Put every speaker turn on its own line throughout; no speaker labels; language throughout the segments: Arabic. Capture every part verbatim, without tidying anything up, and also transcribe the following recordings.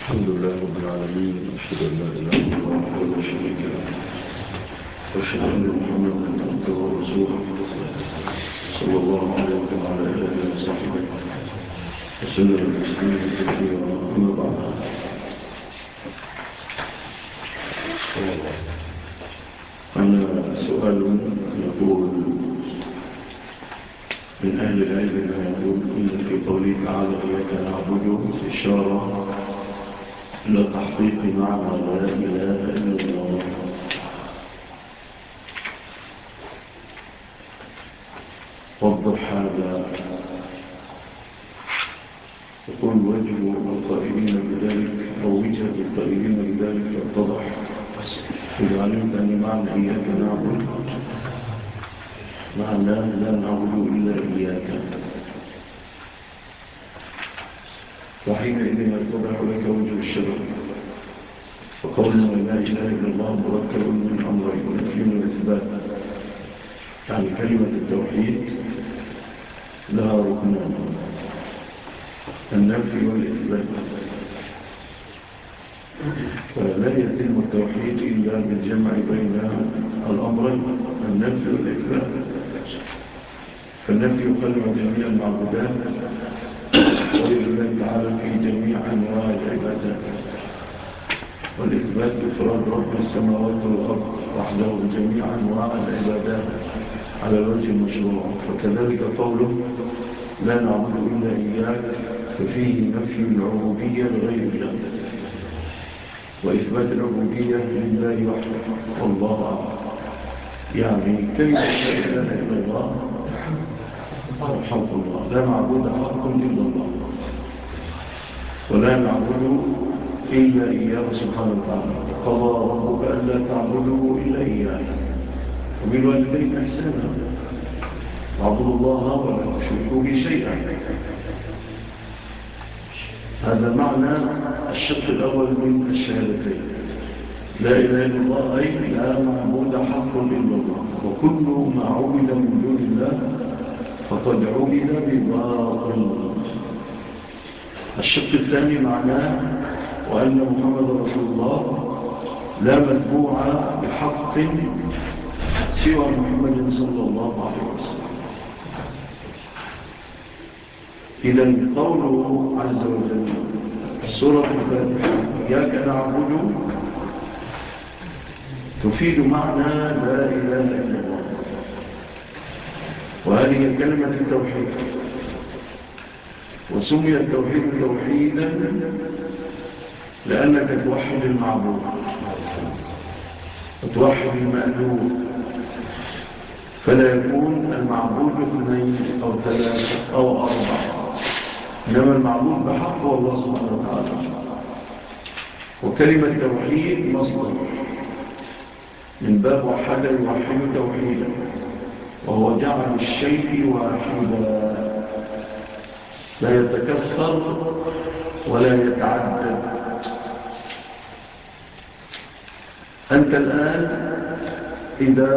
الحمد لله رب العالمين، أشهد أن لا إله إلا الله وحده لا شريك له، وأشهد أن محمدا عبده ورسوله صلى الله عليه وعلى آله وصحبه وسلم تسليما كثيرا. أما بعد، أنا سؤال يقول من أهل العلم ما يقول إن في قوله تعالى إياك نعبد إشارة إلى تحقيق معنى لا إله إلا الله. وضح هذا. يقول وجه القائلين بذلك أو وجه القائلين بذلك فاتضح إذا علمت أن معنى إياك نعبد معنى لا نعبد إلا إياك، وحينئذ يتضح لك وجه الشبه. فقولنا لا إله إلا الله مركب من أمرين، النفي والإثبات. يعني كلمة التوحيد لها ركنان، النفي والإثبات. فلا يتم التوحيد إلا بالجمع بين الأمرين، النفي والإثبات. فالنفي يخلع جميع المعبودات غير الله تعالى في جميع أنواع العبادات، والإثبات إفراد رب السماوات والأرض وحده جميع أنواع العبادات على الوجه المشروع. فكذلك قوله لا نعبد إلا إياك ففيه نفي العبودية لغير الله وإثبات العبودية لله وحده والله أعلم. يعني كلمة لا إله إلا الله الحق الله، لا معبود حق إلا الله، ولا نعبد إلا إياه سبحانه وتعالى. قضى ربك ألا تعبدوا إلا إياه وبالوالدين إحسانا، واعبدوا الله ولا تشركوا به شيئا. هذا معنى الشق الأول من الشهادتين، لا إله إلا الله أي لا معبود حق إلا الله، وكل ما عبد من دون الله فقد عبد بباطل. الشق الثاني معناه وأن محمد رسول الله لا متبوع بحق سوى محمد صلى الله عليه وسلم. إذا قوله عز وجل السورة الفاتحة إياك نعبد تفيد معنى لا إله إلا الله، وهذه كلمة التوحيد. وسمي التوحيد توحيدا لأنك توحد المعبود وتوحد المألوف، فلا يكون المعبود اثنين أو ثلاثة أو أربعة، إنما المعبود بحق هو الله سبحانه وتعالى. وكلمة توحيد مصدر من باب وحد يوحد توحيدا، وهو جعل الشيء واحدا لا يتكثر ولا يتعدد. أنت الآن إذا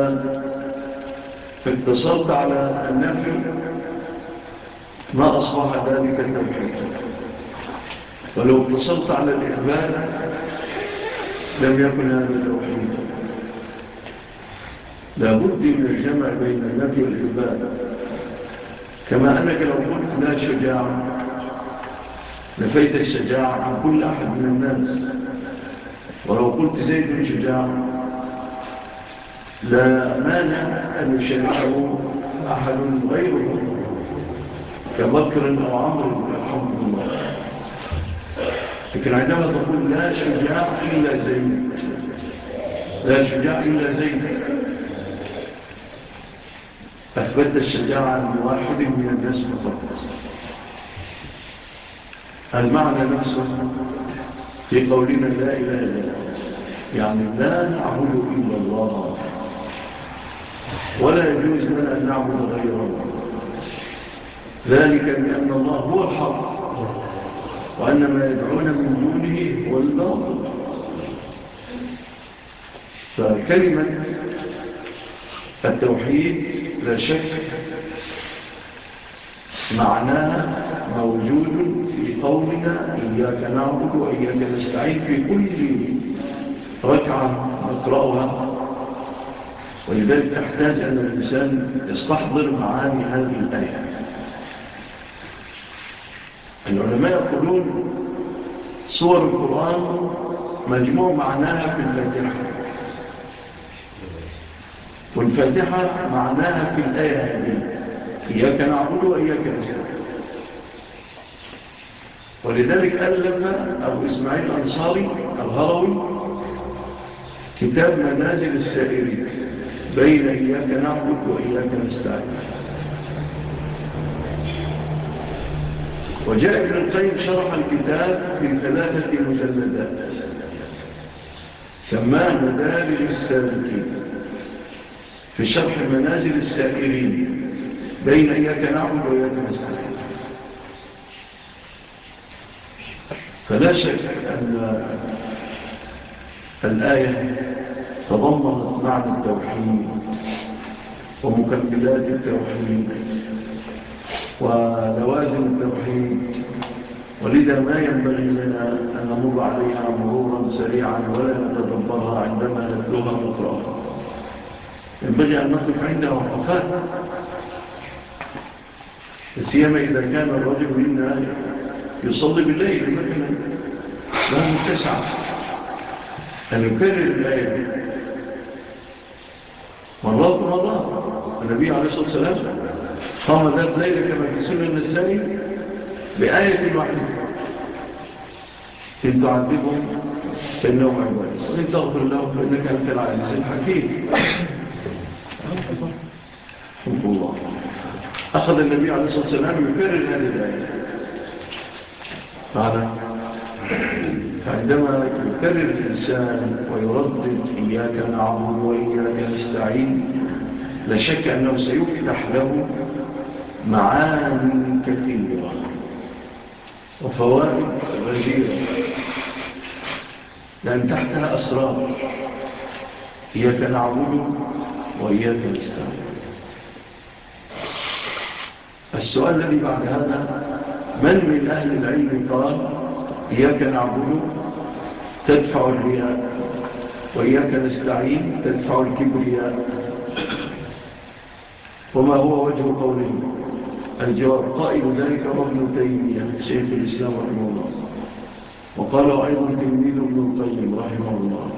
اتصلت على النفي ما أصبح ذلك التوحيد، ولو اتصلت على الإثبات لم يكن هذا التوحيد. لابد من الجمع بين النفي والإثبات. كما أنك لو قلت لا شجاع نفيت الشجاعة عن كل أحد من الناس، ولو قلت زيد شجاع لا مانع أن يشاركه أحد غيره كبكر أو عمرو الحمد لله. لكن عندما تقول لا شجاع إلا زيد، لا شجاع إلا زيد، أثبت الشجاعة لواحد من الناس فقط. المعنى نفسه في قولنا لا إله إلا الله، يعني لا نعبد إلا الله، ولا يجوز لنا أن نعبد غيره، ذلك بأن الله هو الحق وأن ما يدعون من دونه هو الباطل. فكلمة التوحيد لا شك معناها موجود في قول قولنا إياك نعبد وإياك نستعين في كل ركعة نقرأها، ولذلك تحتاج أن الإنسان يستحضر معاني هذه الآية. العلماء يقولون سور القرآن مجموع معناها في الفاتحة، والفاتحة معناها في الآية هذه إياك نعبد وإياك نستعين. ولذلك ألف أبو إسماعيل الأنصاري الهروي كتاب منازل السائرين بين إياك نعبد وإياك نستعين. وجاء ابن القيم شرح الكتاب في ثلاثة مجلدات سماه مدارج السالكين في شرح منازل السائرين بين إياك نعبد وإياك نستعين. فلا شك أن الآية تضمنت معنى التوحيد ومكملات التوحيد ولوازم التوحيد، ولذا ما ينبغي لنا أن نمر عليها مرورا سريعا ولا نتدبرها عندما نتلوها ونقرأها. ينبغي أن نقف عندها وقفات، سيما إذا كان الرجل منا يصلي بالليل مثلا، لازم تسعى أن يكرر الآية مرات ومرات. النبي عليه الصلاة والسلام قام ذات ليلة كما في سنة النسائي بآية واحدة: إن تعذبهم فإنهم عبادك وإن تغفر لهم فإنك أنت العزيز الحكيم. حمد الله. أخذ النبي عليه الصلاة والسلام يكرر هذه الآية معنا. فعندما يكرر الإنسان ويردد إياك نعبد وإياك نستعين، لا شك أنه سيفتح له معاني كثيرة وفوائد غزيرة، لأن تحتها أسرار. إياك نعبد وإياك نستعين. السؤال الذي بعد هذا: من من أهل العلم قال إياك نعبد تدفع الرياء وإياك نستعين تدفع الكبرياء؟ وما هو وجه قوله؟ الجواب: قائل ذلك ابن تيمية شيخ الإسلام رحمه الله، وقاله أيضا تلميذ ابن القيم رحمه الله.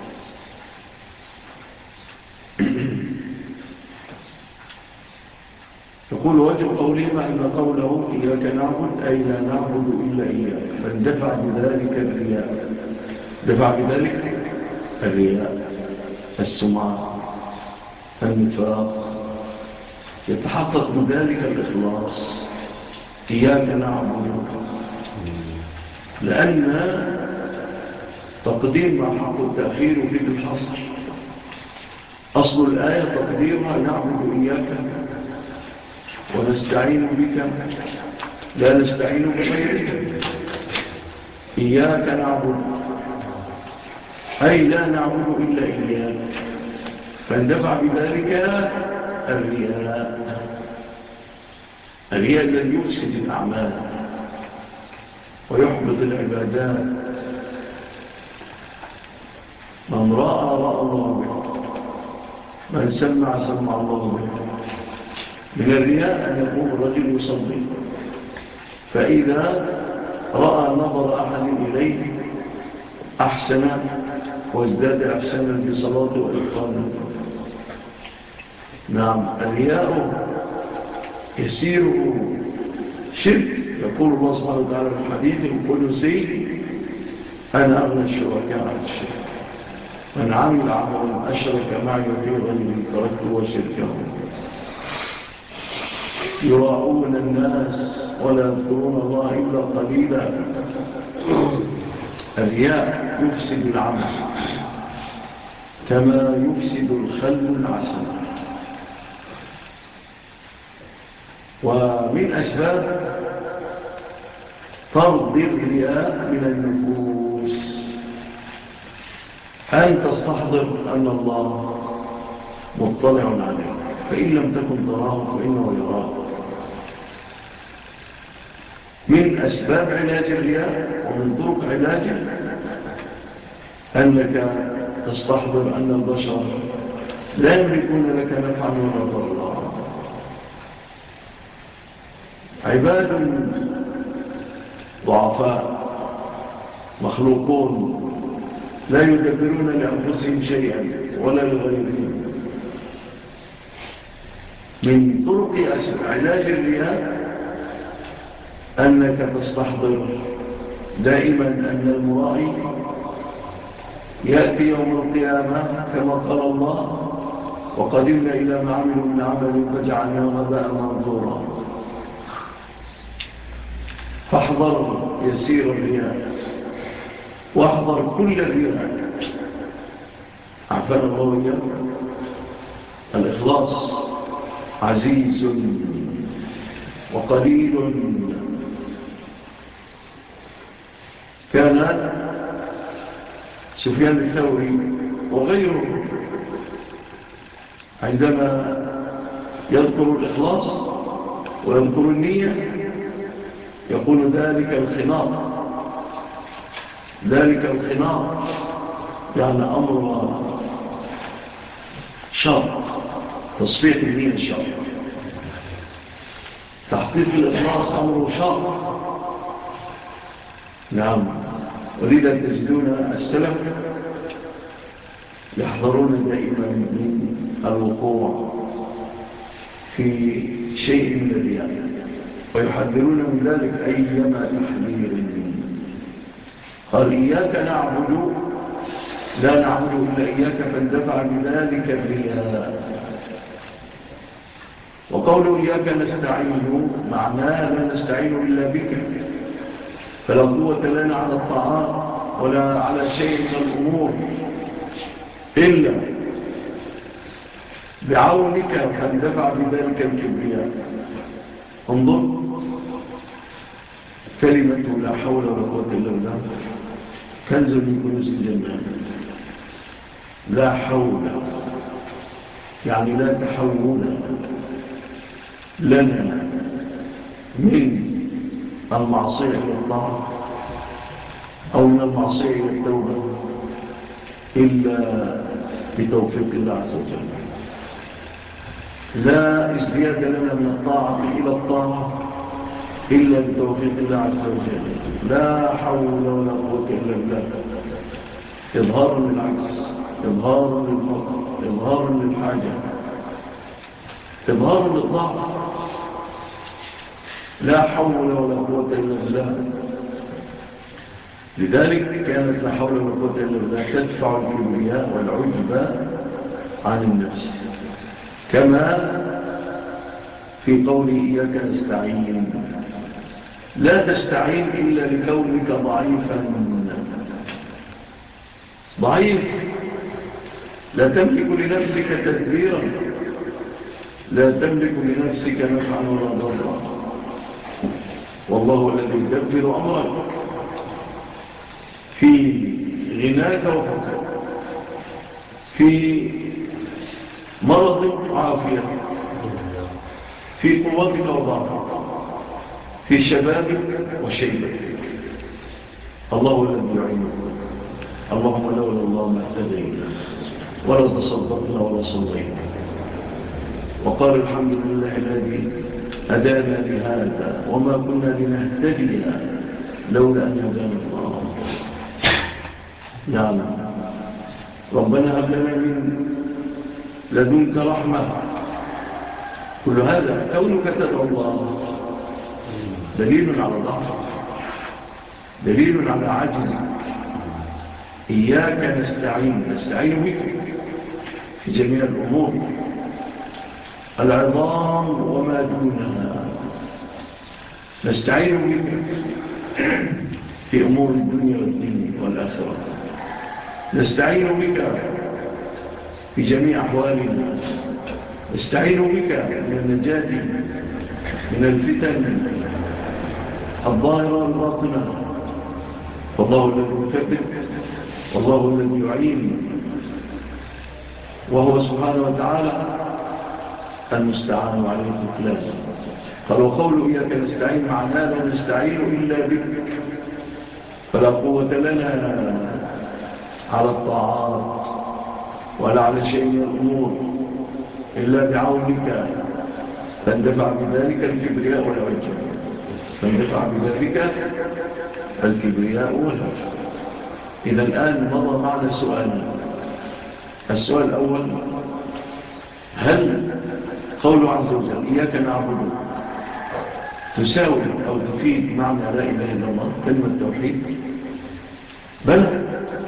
يقول وجه قوله مع أن قوله إياك نعبد أي لا نعبد إلا إياك، فاندفع بذلك الرياء، دفع بذلك الرياء، السمعة، النفاق، يتحقق بذلك الإخلاص. إياك نعبد، لأن تقديم مع حق التأخير وفيد الحصر. أصل الآية تقديرها نعبد إياك ونستعين بك لا نستعين بغيرك. إياك نعبد أي لا نعبد إلا إياك، فاندفع بذلك الرياء، الرياء الذي يفسد الأعمال ويحبط العبادات. من رأى رأى الله به، من سمع سمع الله به. من الرياء أن يقوم الرجل يصلي، فإذا رأى نظر أحد إليه أحسن وازداد أحسنا بصلاته وإتقانه. نعم، الرياء يسيره شرك. يقول الله سبحانه وتعالى في الحديث القدسي: أنا أغنى الشركاء عن الشرك، من عمل عملا أشرك معي في غيري تركته وشركه. يراؤون الناس ولا يذكرون الله إلا قليلا. الرياء يفسد العمل كما يفسد الخل العسل. ومن أسباب طرد الرياء من النفوس أن تستحضر أن الله مطلع عليك، فإن لم تكن تراه فإنه يراك. من أسباب علاج الرياء ومن طرق علاجه أنك تستحضر أن البشر لا يملكون لك نفعا ولا ضرا، عباد ضعفاء مخلوقون لا يدبرون لأنفسهم شيئا ولا لغيرهم. من طرق علاج الرياء أنك تستحضر دائما أن المرائي يأتي يوم القيامة كما قال الله وقدمنا إلى ما عملوا من عمل فجعلنا هباء منثورا. فاحذر يسير الرياء واحذر كل الرياء، عفانا الله وإياكم. الإخلاص عزيز وقليل. كان سفيان الثوري وغيره عندما يذكر الإخلاص ويذكر النية يقول ذلك الخناط، ذلك الخناط يعني أمر شر، تصفية النية شر، تحقيق الإخلاص أمر شر. نعم، ولذا تجدون السلف يحذرون دائما من الوقوع في شيء من الرياء ويحذرون من ذلك أيما تحذير. قال إياك نعبد لا نعبد إلا إياك فاندفع بذلك الرياء. وقول إياك نستعين معناه لا نستعين إلا بك، فلا قوة لنا على الطاعات ولا على شيء من الأمور إلا بعونك فاندفع بذلك الكبرياء. انظر كلمة لا حول ولا قوة إلا بالله كنز من كنوز الجنة. لا حول يعني لا تحول لنا من المعصية إلى الطاعة أو من المعصية إلى التوبة إلا بتوفيق الله عز وجل. لا ازدياد لنا من الطاعة إلى الطاعة إلا بتوفيق الله عز وجل. لا حول ولا قوة إلا بالله. إظهار للعجز، إظهار للفقر، إظهار للحاجة، إظهار للضعف. لا حول ولا قوة إلا بالله. لذلك كانت لا حول ولا قوة إلا بالله تدفع الكبرياء والعجب عن النفس، كما في قول إياك نستعين. لا تستعين إلا لكونك ضعيفا ضعيف، لا تملك لنفسك تدبيرا، لا تملك لنفسك نفعا ولا ضرا. والله الذي يدبر أمرك في غناك وفقرك، في مرضك وعافيتك، في قوتك وضعفك، في شبابك وشيبتك. الله الذي يعينك. اللهم لولا الله ما اهتدينا ولا تصدقنا ولا صلينا. وقال الحمد لله الذي هدانا لهذا وما كنا لنهتدي لولا أن هدانا الله. نعم، ربنا هب لنا من لدنك رحمة. كل هذا كونك تدعو الله دليل على ضعفك، دليل على عجزك. إياك نستعين، نستعين بك في جميع الأمور، العظام وما دونها. نستعين بك في أمور الدنيا والدين والآخرة. نستعين بك في جميع أحوالنا. نستعين بك من النجاة من الفتن الظاهرة والباطنة. والله الذي يثبت والله الذي يعين، وهو سبحانه وتعالى المستعان عليه الإخلاص. قال وقول إياك نستعين معناه لا نستعين إلا بك فلا قوة لنا على الطاعات ولا على شيء من الأمور إلا بعونك فاندفع بذلك الكبرياء والعجب فاندفع بذلك الكبرياء والعجب. إذا الآن مضى معنا سؤال. السؤال الأول: هل قوله عز وجل إياك نعبد تساوي أو تفيد معنى لا إله إلا الله كلمة توحيد؟ بلى،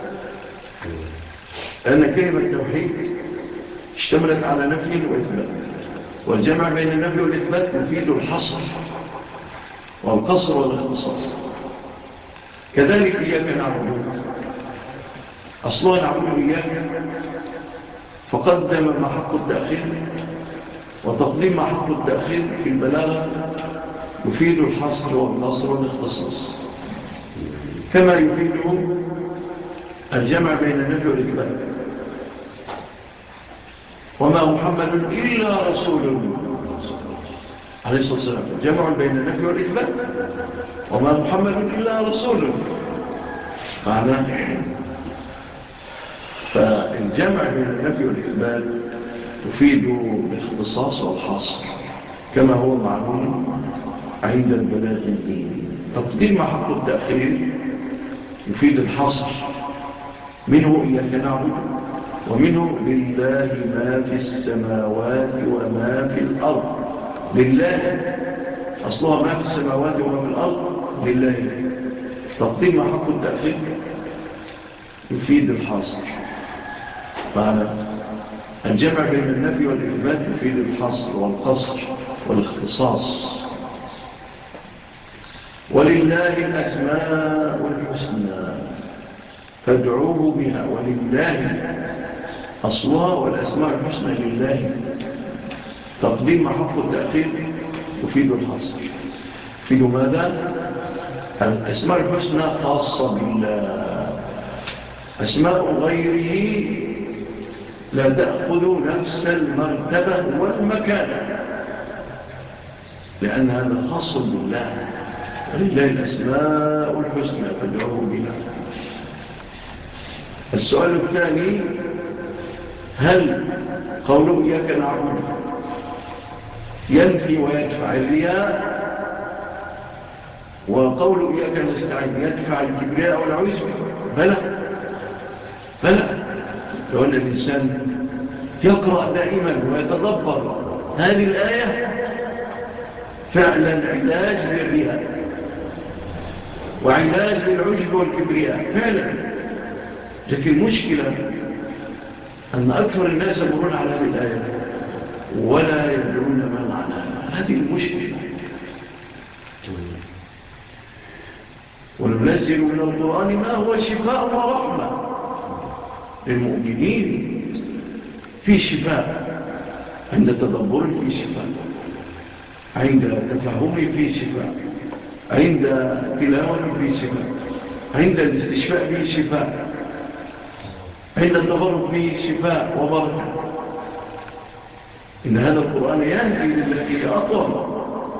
لأن كلمة توحيد اشتملت على نفي وإثبات، والجمع بين النفي والإثبات يفيد الحصر والقصر والاختصاص. كذلك إياك نعبد أصلها نعبد إياك، فقدم ما حق التأخير، وتقديم ما حق التأخير في البلاغة يفيد الحصر والقصر والاختصاص، كما يفيده الجمع بين النفي والإثبات. وما محمد إلا رسول عليه الصلاة والسلام، جمع بين النفي والإثبات. وما محمد إلا رسول معناه. فالجمع بين النفي والإثبات يفيد الاختصاص والحصر كما هو معلوم عند البلاغيين. تقديم حق التأخير يفيد الحصر، منه إياك نعبد، ومنه لله ما في السماوات وما في الأرض. لله أصلها ما في السماوات وما في الأرض لله. تقديم حق التأخير يفيد الحصر. معنى الجمع بين النفي والإثبات يفيد الحصر والقصر والاختصاص. ولله الأسماء الحسنى فادعوه بها. ولله أصلها والأسماء الحسنى لله. تقديم حق التأخير يفيد الحصر. يفيد ماذا؟ الأسماء الحسنى خاصة بالله، أسماء غيره لا تأخذ نفس المرتبة والمكان، لأن هذا خاص بالله. ولله الأسماء الحسنى فادعوه بها. السؤال الثاني: هل قوله إياك نعبد ينفي ويدفع الرياء، وقوله إياك نستعين يدفع الكبرياء والعجب؟ بلى بلى. لو أن الإنسان يقرأ دائما ويتدبر هذه الآية فعلا علاج للرياء وعلاج للعجب والكبرياء فعلا. لكن المشكلة أن أكثر الناس يمرون على هذه الآية ولا يدرون ما معناها. هذه المشكلة. وننزل من القرآن ما هو شفاء ورحمة للمؤمنين. في شفاء عند تدبر، في شفاء عند تفهم، في شفاء عند تلاوة، في شفاء عند الاستشفاء، في شفاء عند التبرك، في شفاء وبركة. إن هذا القرآن يهدي للتي أقوم.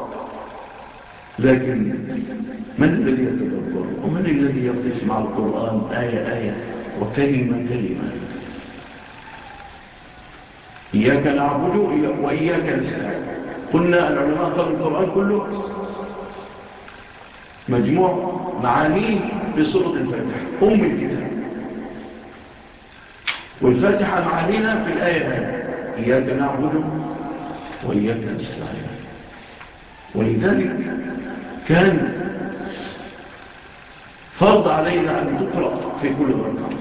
لكن من الذي يتدبر ومن الذي يقف مع القرآن آية آية وكلمة كلمة؟ إياك نعبد وإياك نستعين. قلنا العلماء قالوا القرآن كله مجموع معانيه بسورة الفاتحة أم الكتاب، والفاتحة معانيها في الآية هذه إياك نعبد وإياك نستعين. ولذلك كان فرض علينا أن تقرأ في كل ركعة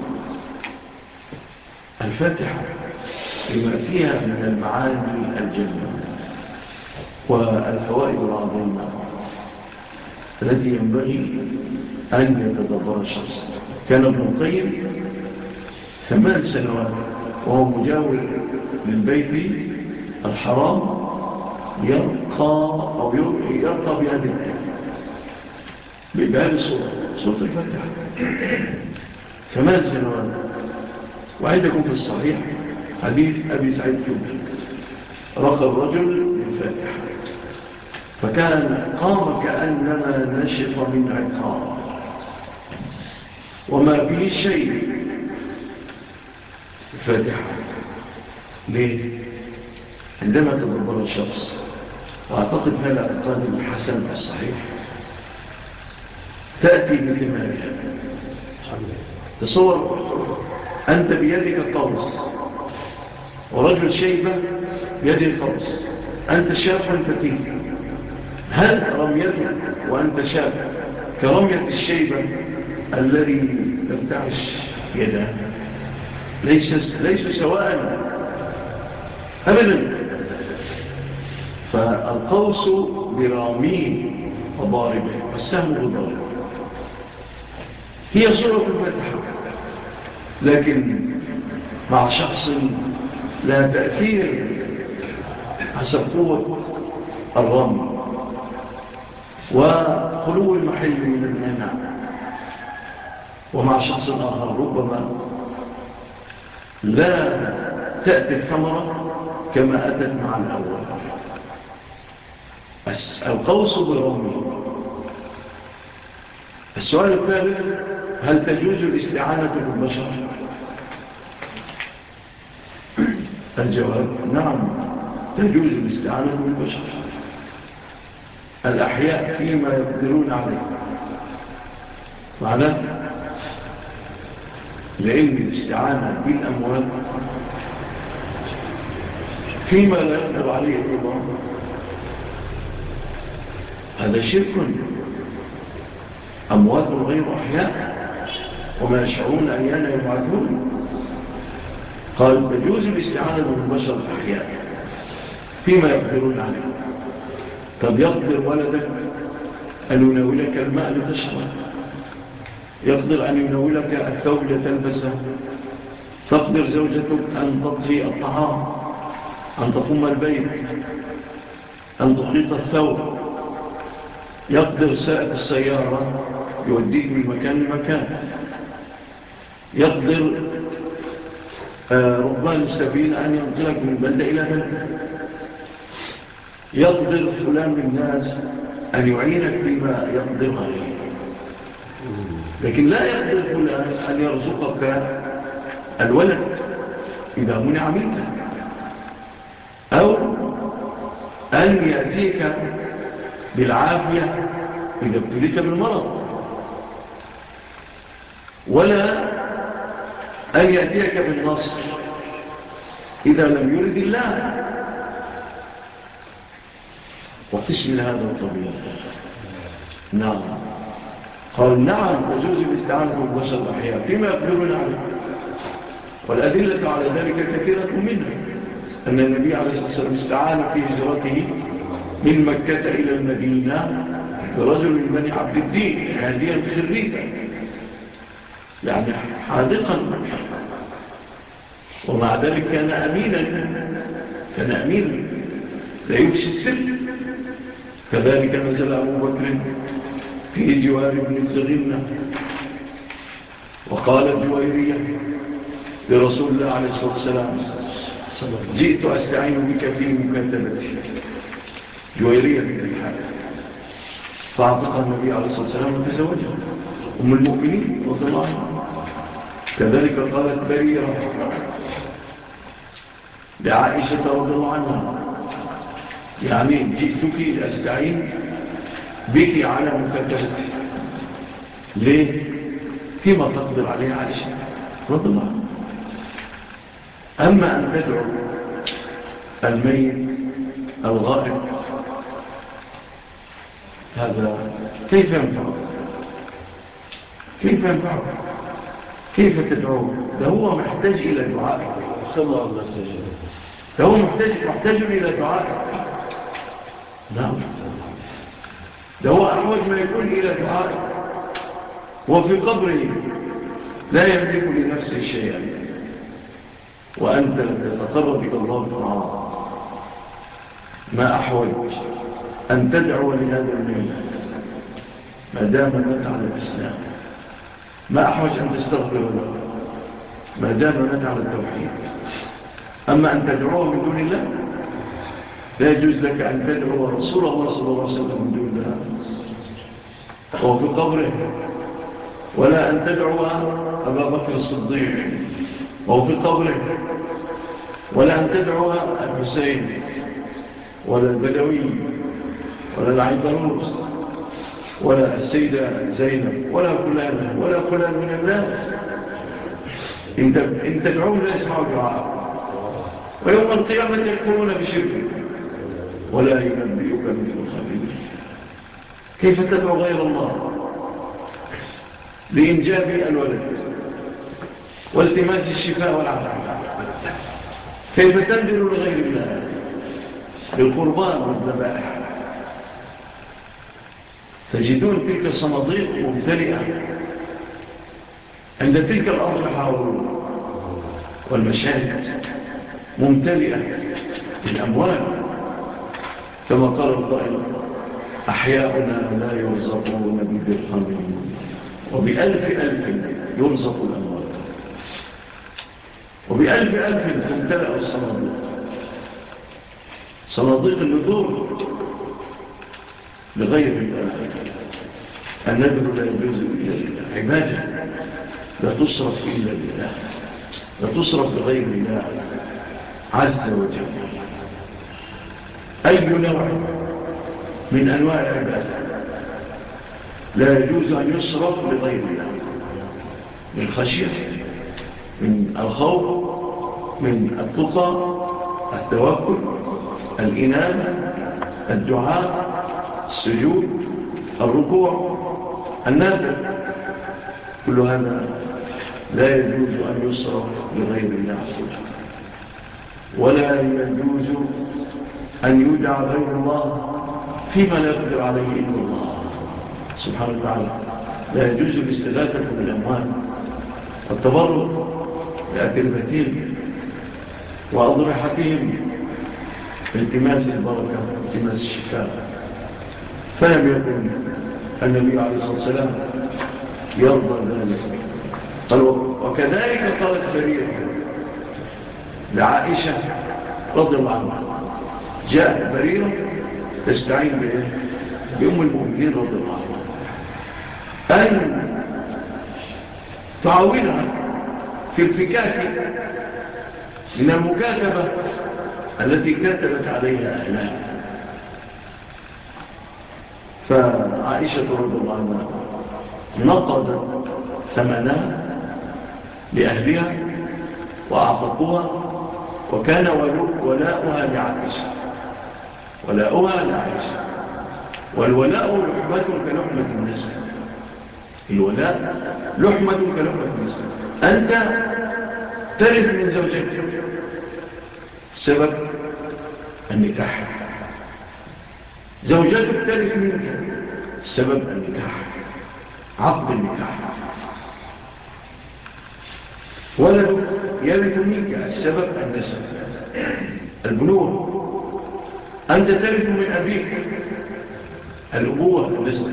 الفاتحة لما فيها من المعاني الجميلة والفوائد العظيمة التي ينبغي أن يتدبر الشخص. كان ابن القيم ثمان سنوات وهو مجاور للبيت الحرام يرقى أو يرقى بهذه الآية بهذه الصورة، صورة الفاتحة. ثمان سنوات. وعندكم في الصحيح حديث أبي سعيد الخدري رقى الرجل بالفاتحة فكان قام كأنما نشط من عقاب وما به شيء. الفاتحة ليه؟ عندما تدبر الشخص، وأعتقد هذا اعتقاد الحسن الصحيح، تأتي بثمارها. تصور أنت بيدك قوس ورجل شيبة بيده قوس، أنت شاب فتيك، هل رميتك وأنت شاب كرمية الشيبة الذي ترتعش يده؟ ليس, ليس سواء أبدا. فالقوس براميه وضاربه والسهم بضاربه هي صورة الفتحة، لكن مع شخص لا تأثير حسب قوة الرمي وخلو المحل من المانع، ومع شخص آخر ربما لا تأتي الثمرة كما أتت مع الأول. القوس بالرمي. السؤال الثالث: هل تجوز الاستعانة بالبشر؟ الجواب: نعم، تجوز الاستعانة بالبشر الأحياء فيما يقدرون عليه. معناه لأن الاستعانة بالأموال فيما لا يقدر عليه إلا الله هذا شرك. أموات غير أحياء وما يشعرون أيان يبعثون. قال تجوز الاستعانة بالبشر الأحياء فيما يقدرون عليه. قد يقدر ولدك أن يناولك الماء لتشرب، يقدر أن يناولك الثوب لتلبسه، تقدر زوجتك أن تطفي الطعام، أن تقوم البيت، أن تخيط الثوب. يقدر سائق السيارة يوديك من مكان لمكان. يقدر ربان السفينة أن ينقلك من بلدة إلى بلدة. يقدر فلان من الناس أن يعينك فيما يقدر عليه، لكن لا يقدر فلان أن يرزقك الولد إذا منع منك، أو أن يأتيك بالعافية إذا ابتليت بالمرض، ولا أن يأتيك بالنصر إذا لم يرد الله. وقسم هذا الطبيعي. نعم. قال نعم تجوز الاستعانة بالبشر الأحياء فيما يقدرون عليه، والأدلة على ذلك كثيرة منها. أن النبي عليه الصلاة والسلام استعان في هجرته من مكة إلى المدينة برجل من بني عبد الدين هاديا خريبا، يعني حاذقا، ومع ذلك كان أمينا، كان أمينا لا يفشي السر. كذلك نزل أبو بكر في جوار بن الزغنة وقال جويرية لرسول الله عليه الصلاة والسلام: جئت أستعين بك في مكاتبتي. جويرية بن الحارث فأعطقها النبي عليه الصلاة والسلام وتزوجها أم المؤمنين رضي الله عنها. كذلك قالت بريرة لعائشة رضي الله عنها: يعني جئتك لأستعين بك على مكاتبتي. ليه؟ فيما تقدر عليه عائشة رضي الله عنها. أما أن تدعو الميت الغائب هذا كيف ينفعه؟ كيف ينفعه؟ كيف تدعوه؟ ده هو محتاج إلى دعائك. ده هو محتاج, محتاج إلى دعائك. نعم، ده هو أحوج ما يكون إلى دعائك. وفي قبره لا يملك لنفسه شيئا، وأنت تتقرب إلى الله بالطاعة. ما أحوج أن تدعو لهذا الميت ما دام مات على الإسلام. ما أحوج أن تستغفر له ما دام مات على التوحيد. أما أن تدعوه من دون الله لا يجوز لك أن تدعو رسول الله صلى الله عليه وسلم من دون الله وهو في قبره، ولا أن تدعو أبا بكر الصديق وهو في قبره، ولا أن تدعو الحسين ولا البدوي ولا العيدروس ولا السيدة زينب ولا فلان ولا فلان من الناس. إن تدعوه لا يسمعوا دعاء، ويوم القيامة يكفرون بشرك ولا ينبئك مثل خبير. كيف تدعو غير الله لإنجاب الولد والتماس الشفاء والعافية؟ كيف تنذر لغير الله بالقربان والذبائح؟ تجدون تلك الصناديق ممتلئة عند تلك الأضرحة والمشاهد، ممتلئة بالأموال، كما قال القائل: أحياؤنا لا يرزقون بدرهم وبألف ألف يرزق الأموال. وبألف ألف تمتلأ الصناديق، صناديق النذور لغير الله. النذر لا يجوز إلا لله، عبادة لا تصرف إلا لله، لا تصرف لغير الله عز وجل. أي نوع من أنواع العبادة لا يجوز أن يصرف لغير الله، من الخشية، من الخوف، من التقى، التوكل، الإنابة، الدعاء، السجود، الركوع، النافل، كل هذا لا يجوز أن يصرف لغير الله عز وجل. ولا يجوز أن يدعى غير الله فيما لا يقدر عليه إلا الله سبحانه وتعالى. لا يجوز الاستغاثة بالأموال والتبرك بأتربتهم وأضرحتهم التماس البركة التماس الشفاء. فلم يكن النبي عليه الصلاة والسلام يرضى ذلك. قال: وكذلك قالت بريرة لعائشة رضي الله عنها. جاءت بريرة تستعين بإيه؟ بأم المؤمنين رضي الله عنها أن تعاونها في الفكاك من المكاتبة التي كاتبت عليها أهلها. فعائشة رضي الله عنها نقضت ثمنها لأهلها وأعطقوها، وكان ولاؤها لعائشة، ولاؤها لعائشة. والولاء لحمة كلحمة النسل، الولاء لحمة كلحمة النسل. أنت ترث من زوجتك سبب النكاح، زوجتك ترث منك سبب النكاح، عقد النكاح. ولدك يرث منك السبب النسب، البلوغ. أنت ترث من أبيك الأبوة النسب.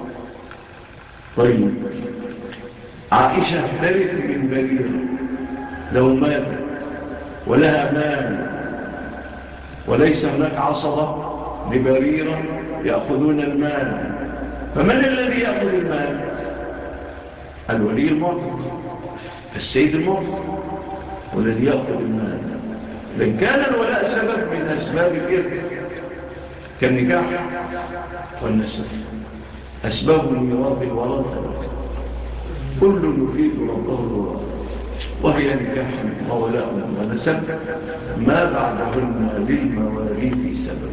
طيب، عائشة ترث من بريرة لو مات ولها مال، وليس هناك عصبة لبريرة يأخذون المال. فمن الذي يأخذ المال؟ الولي المعطي، السيد المعطي والذي يأخذ المال. لأن كان الولاء سبب من أسباب الإرث كالنكاح والنسب. أسباب الميراث الورثة كل يفيد ربه، وهي نكاح وولاء ونسب ما بعدهن للمواريث سبب.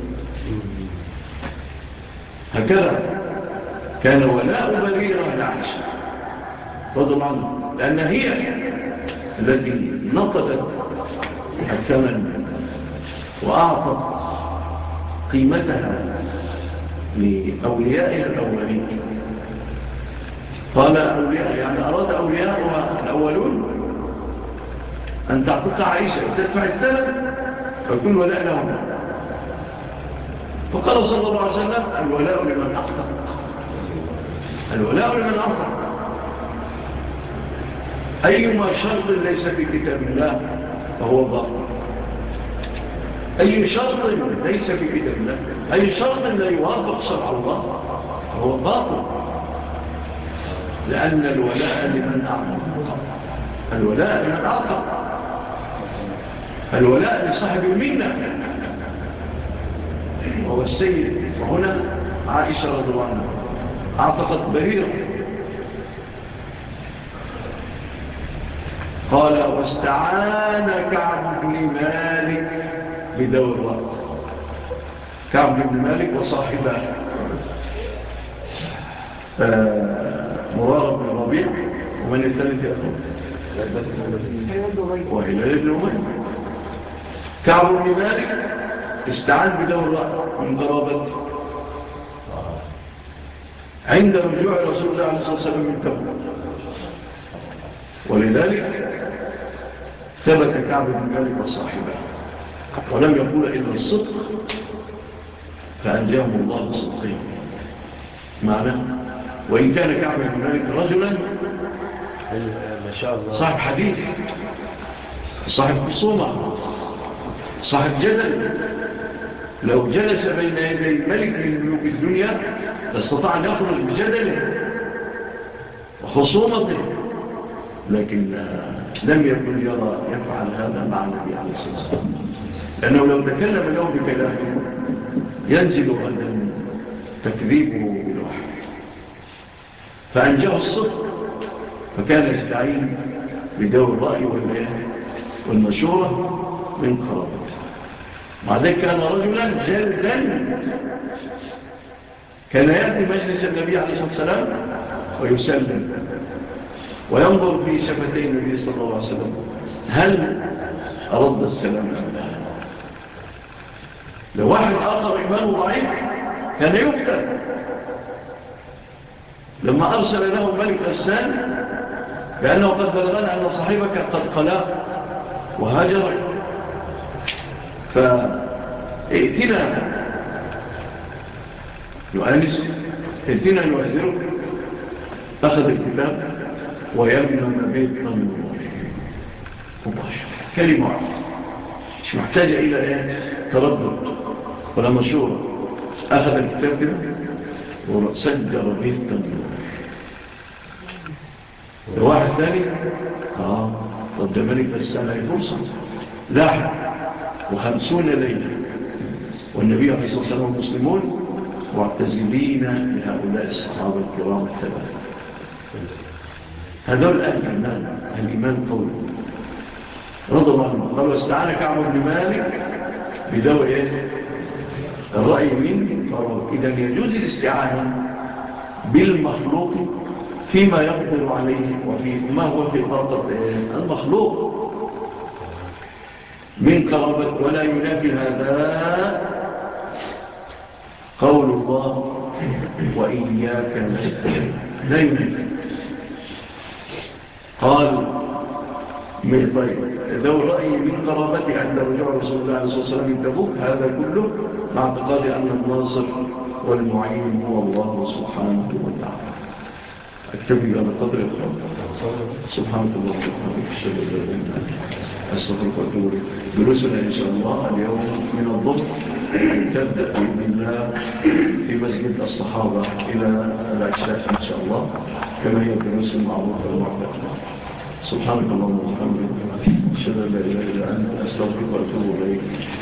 هكذا كان ولاء بريرة لعائشة رضي الله عنها، لأن هي التي نقضت الثمن وأعطت قيمتها لأوليائها الأولين. قال أولياء، يعني أراد أولياءها الأولون أن تعطيك عائشة وتدفع الثمن فيكون ولاء لهم. فقال صلى الله عليه وسلم: الولاء لمن أعطى، الولاء لمن أعطى. أيما شرط ليس في كتاب الله فهو باطل. أي شرط ليس في كتاب الله، أي شرط لا يوافق شرع الله هو باطل، لأن الولاء لمن أعطى، الولاء لمن أعطى، الولاء لصاحب المنة وهو السيد. وهنا عائشة رضي الله عنها أعتقت بريرة، قال واستعان كعب بن مالك بدور الرأي. كعب بن مالك وصاحبه مرارة بن ربيع، ومن الثالث يأخذ وهلال بن أمية. كعب بن مالك استعان بدور الرأي من قرابته عند رجوع رسول الله عليه الصلاة والسلام من تبوك، ولذلك ثبت كعب بن مالك وصاحبه ولم يقول إلا الصدق، فأنجاهم الله صدقين. معنى وإن كان كعب بن مالك رجلا
ما شاء الله
صاحب حديث، صاحب خصومة، صاحب جدل، لو جلس بين يدي ملك من ملوك الدنيا لاستطاع أن يخرج بجدله وخصومته، لكن لم يكن يرى يفعل هذا مع النبي عليه الصلاة والسلام، لأنه لو تكلم له بكلامه ينزل غدا تكذيبه بالوحي، فأنجاه الصدق، فكان يستعين بدور الرأي والمشورة من قرابته. مع ذلك كان رجلا جلدا، كان يأتي مجلس النبي عليه الصلاة والسلام ويسلم وينظر في شفتي النبي صلى الله عليه وسلم هل أرد السلام أم لا. لو واحد آخر إيمانه ضعيف كان يفتن، لما أرسل له ملك غسان بأنه قد بلغنا أن صاحبك قد قلاق وهاجرك، فائتنا يؤنس، ائتنا يؤذرك. أخذ الكتاب ويمنم به التنور مباشر، كلمة واحدة مش محتاجة إلى إيه تردد ولا مشورة. أخذ الكتاب كده وسجر به التنور. واحد ثاني آه طب ده ملك السنة فرصة لاحق وخمسون ليلة، والنبي عليه الصلاة والسلام والمسلمون معتزلين لهؤلاء الصحابة الكرام الثلاثة. هذول أهل الإيمان، أهل الإيمان قوي رضي الله عنه. قال واستعان كعب بن مالك بدور إيه الرأي من قرار. إذن يجوز الاستعانة بالمخلوق فيما يقدر عليه وفي ما هو في طاقة المخلوق من قرابة، ولا ينافي هذا قول الله وإياك نستعين، لا ينافي. قال من طيب ذو الرأي من قرابته عند رجوع رسول الله عليه الصلاة والسلام من تبوك، هذا كله مع اعتقاد أن الناصر والمعين هو الله سبحانه وتعالى. أكتفي على قدر الخلق. سبحانك الله وبحمدك أشهد أن لا إله إلا أنت أستغفرك وأتوب إليك. دروسنا إن شاء الله اليوم من الظهر تبدأ بإذن الله في مسجد الصحابة إلى العشاء إن شاء الله، كما هي الدروس المعروفة المعتادة. سبحانك اللهم وبحمدك أشهد أن لا إله إلا أنت أستغفرك وأتوب إليك.